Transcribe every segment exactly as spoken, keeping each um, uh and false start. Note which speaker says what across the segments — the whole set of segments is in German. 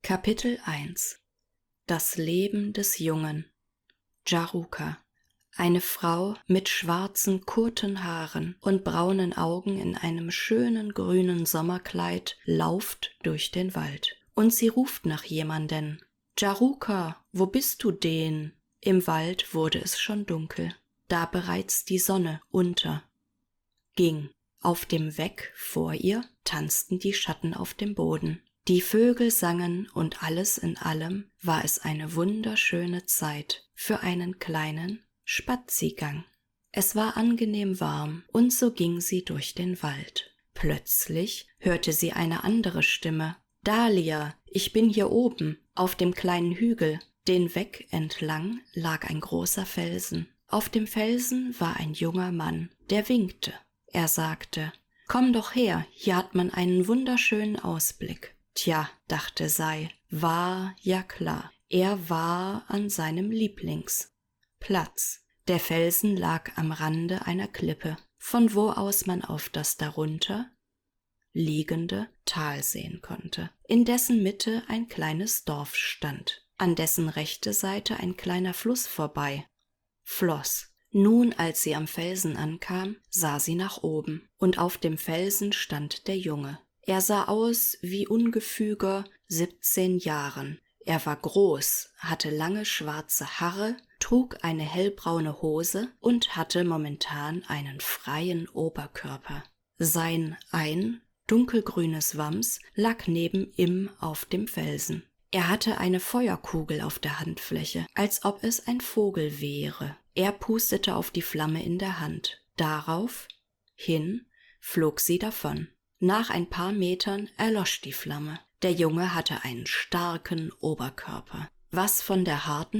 Speaker 1: Kapitel eins. Das Leben des Jungen. Jaruka, eine Frau mit schwarzen, kurzen Haaren und braunen Augen in einem schönen grünen Sommerkleid, lauft durch den Wald. Und sie ruft nach jemanden. Jaruka, wo bist du denn? Im Wald wurde es schon dunkel, da bereits die Sonne unter ging. Auf dem Weg vor ihr tanzten die Schatten auf dem Boden. Die Vögel sangen und alles in allem war es eine wunderschöne Zeit für einen kleinen Spaziergang. Es war angenehm warm und so ging sie durch den Wald. Plötzlich hörte sie eine andere Stimme. Dahlia, ich bin hier oben, auf dem kleinen Hügel. Den Weg entlang lag ein großer Felsen. Auf dem Felsen war ein junger Mann, der winkte. Er sagte, komm doch her, hier hat man einen wunderschönen Ausblick. Tja, dachte Sei, war ja klar, er war an seinem Lieblingsplatz. Der Felsen lag am Rande einer Klippe, von wo aus man auf das darunter liegende Tal sehen konnte, in dessen Mitte ein kleines Dorf stand, an dessen rechte Seite ein kleiner Fluss vorbei floss. Nun, als sie am Felsen ankam, sah sie nach oben, und auf dem Felsen stand der Junge. Er sah aus wie ungefüger siebzehn Jahren. Er war groß, hatte lange schwarze Haare, trug eine hellbraune Hose und hatte momentan einen freien Oberkörper. Sein ein dunkelgrünes Wams lag neben ihm auf dem Felsen. Er hatte eine Feuerkugel auf der Handfläche, als ob es ein Vogel wäre. Er pustete auf die Flamme in der Hand. Darauf hin flog sie davon. Nach ein paar Metern erlosch die Flamme. Der Junge hatte einen starken Oberkörper, was von der harten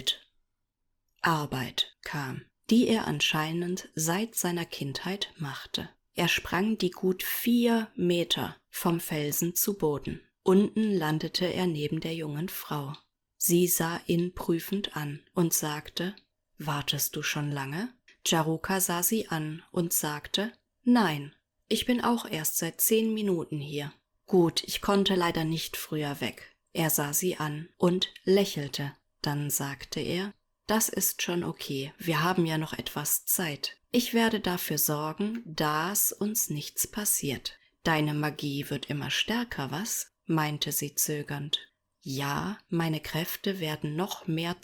Speaker 1: Feldarbeit kam, die er anscheinend seit seiner Kindheit machte. Er sprang die gut vier Meter vom Felsen zu Boden. Unten landete er neben der jungen Frau. Sie sah ihn prüfend an und sagte, wartest du schon lange? Jaruka sah sie an und sagte, nein. Ich bin auch erst seit zehn Minuten hier. Gut, ich konnte leider nicht früher weg. Er sah sie an und lächelte. Dann sagte er, das ist schon okay, wir haben ja noch etwas Zeit. Ich werde dafür sorgen, dass uns nichts passiert. Deine Magie wird immer stärker, was? Meinte sie zögernd. Ja, meine Kräfte werden noch mehr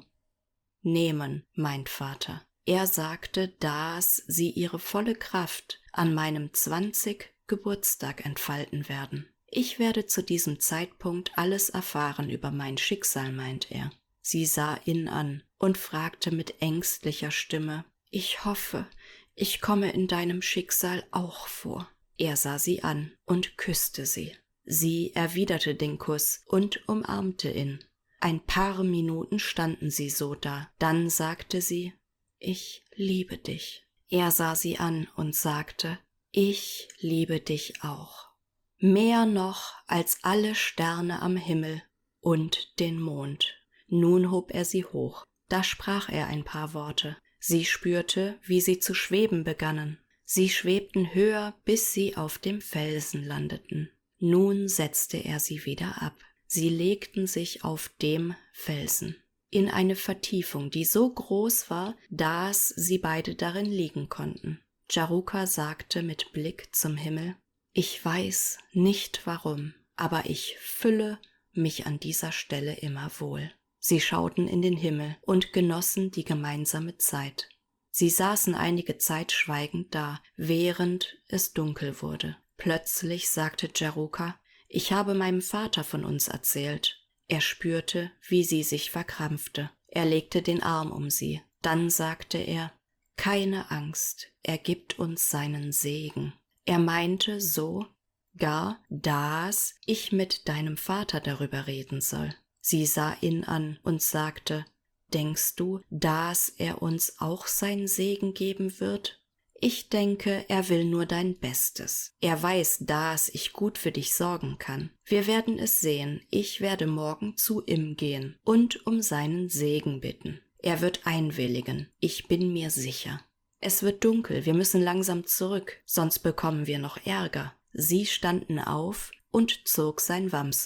Speaker 1: zunehmen, meint Vater. Er sagte, dass sie ihre volle Kraft an meinem zwanzigsten Geburtstag entfalten werden. Ich werde zu diesem Zeitpunkt alles erfahren über mein Schicksal, meint er. Sie sah ihn an und fragte mit ängstlicher Stimme, ich hoffe, ich komme in deinem Schicksal auch vor. Er sah sie an und küsste sie. Sie erwiderte den Kuss und umarmte ihn. Ein paar Minuten standen sie so da. Dann sagte sie, ich liebe dich. Er sah sie an und sagte, ich liebe dich auch. Mehr noch als alle Sterne am Himmel und den Mond. Nun hob er sie hoch. Da sprach er ein paar Worte. Sie spürte, wie sie zu schweben begannen. Sie schwebten höher, bis sie auf dem Felsen landeten. Nun setzte er sie wieder ab. Sie legten sich auf dem Felsen in eine Vertiefung, die so groß war, dass sie beide darin liegen konnten. Jaruka sagte mit Blick zum Himmel, ich weiß nicht warum, aber ich fühle mich an dieser Stelle immer wohl. Sie schauten in den Himmel und genossen die gemeinsame Zeit. Sie saßen einige Zeit schweigend da, während es dunkel wurde. Plötzlich sagte Jaruka, ich habe meinem Vater von uns erzählt. Er spürte, wie sie sich verkrampfte. Er legte den Arm um sie. Dann sagte er, keine Angst, er gibt uns seinen Segen. Er meinte so gar, dass ich mit deinem Vater darüber reden soll. Sie sah ihn an und sagte, denkst du, dass er uns auch seinen Segen geben wird? Ich denke, er will nur dein Bestes. Er weiß, dass ich gut für dich sorgen kann. Wir werden es sehen. Ich werde morgen zu ihm gehen und um seinen Segen bitten. Er wird einwilligen. Ich bin mir sicher. Es wird dunkel. Wir müssen langsam zurück, sonst bekommen wir noch Ärger. Sie standen auf und zog sein Wams an.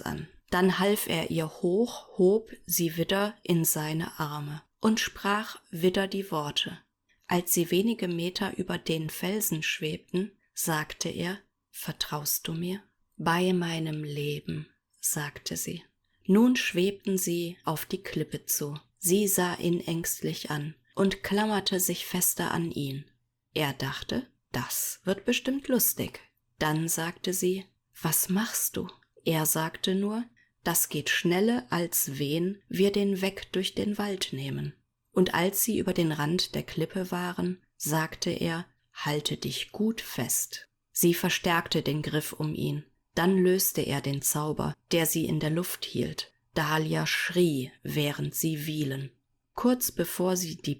Speaker 1: Dann half er ihr hoch, hob sie wieder in seine Arme und sprach wieder die Worte. Als sie wenige Meter über den Felsen schwebten, sagte er, »Vertraust du mir?« »Bei meinem Leben«, sagte sie. Nun schwebten sie auf die Klippe zu. Sie sah ihn ängstlich an und klammerte sich fester an ihn. Er dachte, das wird bestimmt lustig. Dann sagte sie, »Was machst du?« Er sagte nur, »Das geht schnelle, als wen wir den Weg durch den Wald nehmen.« Und als sie über den Rand der Klippe waren, sagte er, »Halte dich gut fest.« Sie verstärkte den Griff um ihn. Dann löste er den Zauber, der sie in der Luft hielt. Dahlia schrie, während sie wielen. Kurz bevor sie die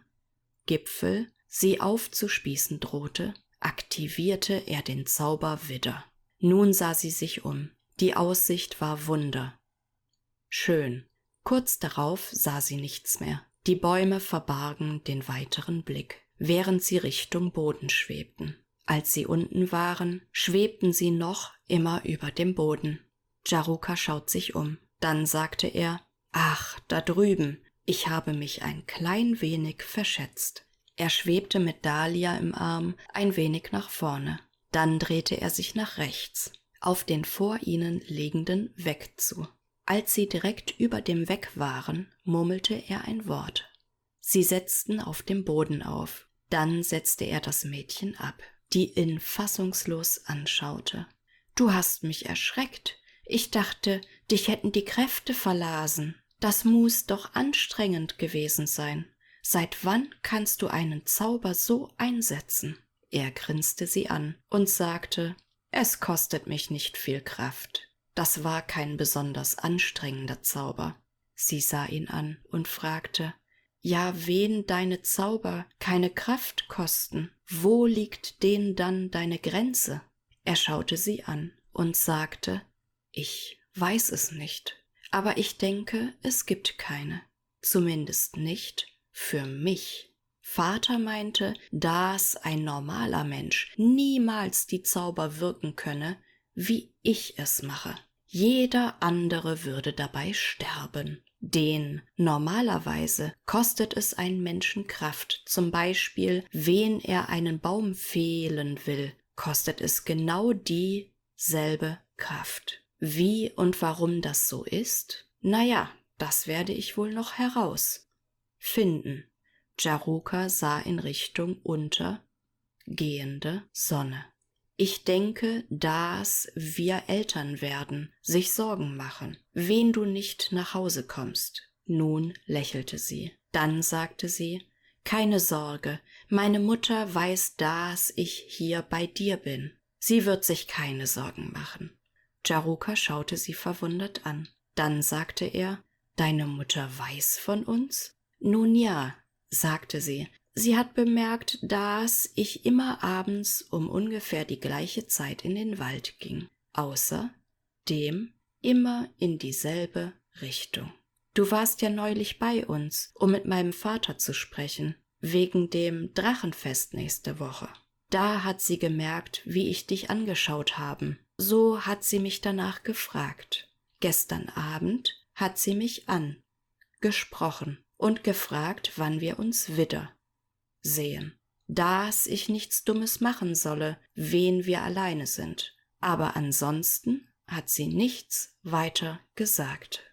Speaker 1: Baumgipfel sie aufzuspießen drohte, aktivierte er den Zauber wieder. Nun sah sie sich um. Die Aussicht war Wunder. Schön. Kurz darauf sah sie nichts mehr. Die Bäume verbargen den weiteren Blick, während sie Richtung Boden schwebten. Als sie unten waren, schwebten sie noch immer über dem Boden. Jaruka schaut sich um. Dann sagte er, »Ach, da drüben, ich habe mich ein klein wenig verschätzt.« Er schwebte mit Dahlia im Arm ein wenig nach vorne. Dann drehte er sich nach rechts, auf den vor ihnen liegenden Weg zu. Als sie direkt über dem Weg waren, murmelte er ein Wort. Sie setzten auf dem Boden auf. Dann setzte er das Mädchen ab, die ihn fassungslos anschaute. »Du hast mich erschreckt. Ich dachte, dich hätten die Kräfte verlasen. Das muß doch anstrengend gewesen sein. Seit wann kannst du einen Zauber so einsetzen?« Er grinste sie an und sagte, »Es kostet mich nicht viel Kraft. Das war kein besonders anstrengender Zauber.« Sie sah ihn an und fragte, »Ja, wen deine Zauber keine Kraft kosten, wo liegt denen dann deine Grenze?« Er schaute sie an und sagte, »Ich weiß es nicht, aber ich denke, es gibt keine, zumindest nicht für mich.« Vater meinte, dass ein normaler Mensch niemals die Zauber wirken könne, wie ich es mache. Jeder andere würde dabei sterben. Den normalerweise kostet es einen Menschen Kraft, zum Beispiel, wen er einen Baum fehlen will, kostet es genau dieselbe Kraft. Wie und warum das so ist? Naja, das werde ich wohl noch herausfinden. Jaruka sah in Richtung untergehende Sonne. Ich denke, dass wir Eltern werden, sich Sorgen machen, wen du nicht nach Hause kommst. Nun lächelte sie. Dann sagte sie, keine Sorge, meine Mutter weiß, dass ich hier bei dir bin. Sie wird sich keine Sorgen machen. Jaruka schaute sie verwundert an. Dann sagte er, deine Mutter weiß von uns? Nun ja, sagte sie. Sie hat bemerkt, dass ich immer abends um ungefähr die gleiche Zeit in den Wald ging. Außerdem immer in dieselbe Richtung. Du warst ja neulich bei uns, um mit meinem Vater zu sprechen, wegen dem Drachenfest nächste Woche. Da hat sie gemerkt, wie ich dich angeschaut haben. So hat sie mich danach gefragt. Gestern Abend hat sie mich angesprochen und gefragt, wann wir uns wieder sehen, dass ich nichts Dummes machen solle, wen wir alleine sind. Aber ansonsten hat sie nichts weiter gesagt.